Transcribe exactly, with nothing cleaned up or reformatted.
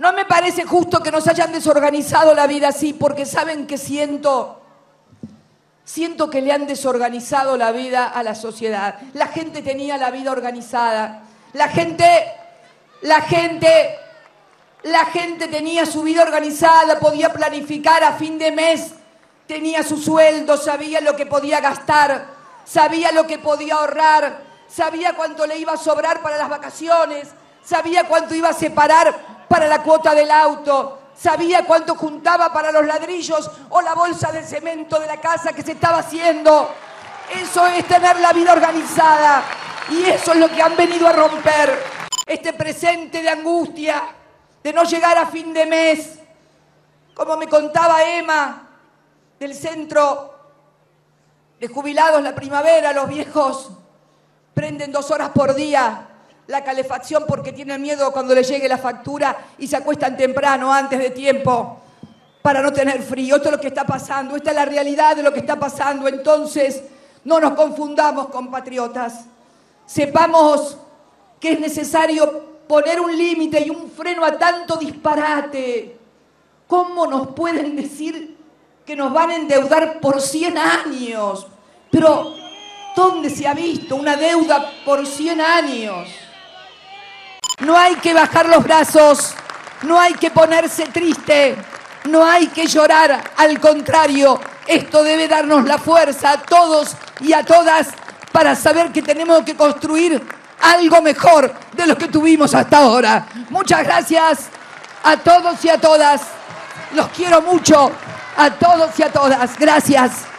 No me parece justo que nos hayan desorganizado la vida así, porque ¿saben qué siento? Siento que le han desorganizado la vida a la sociedad. La gente tenía la vida organizada. La gente, la gente, la gente tenía su vida organizada, podía planificar a fin de mes, tenía su sueldo, sabía lo que podía gastar, sabía lo que podía ahorrar, sabía cuánto le iba a sobrar para las vacaciones, sabía cuánto iba a separar para la cuota del auto, sabía cuánto juntaba para los ladrillos o la bolsa de cemento de la casa que se estaba haciendo. Eso es tener la vida organizada y eso es lo que han venido a romper. Este presente de angustia, de no llegar a fin de mes, como me contaba Emma, del centro de jubilados La Primavera, los viejos prenden dos horas por día la calefacción porque tienen miedo cuando les llegue la factura y se acuestan temprano, antes de tiempo, para no tener frío. Esto es lo que está pasando, esta es la realidad de lo que está pasando. Entonces, no nos confundamos, compatriotas. Sepamos que es necesario poner un límite y un freno a tanto disparate. ¿Cómo nos pueden decir que nos van a endeudar por cien años? Pero, ¿dónde se ha visto una deuda por cien años? No hay que bajar los brazos, no hay que ponerse triste, no hay que llorar. Al contrario, esto debe darnos la fuerza a todos y a todas para saber que tenemos que construir algo mejor de lo que tuvimos hasta ahora. Muchas gracias a todos y a todas. Los quiero mucho, a todos y a todas. Gracias.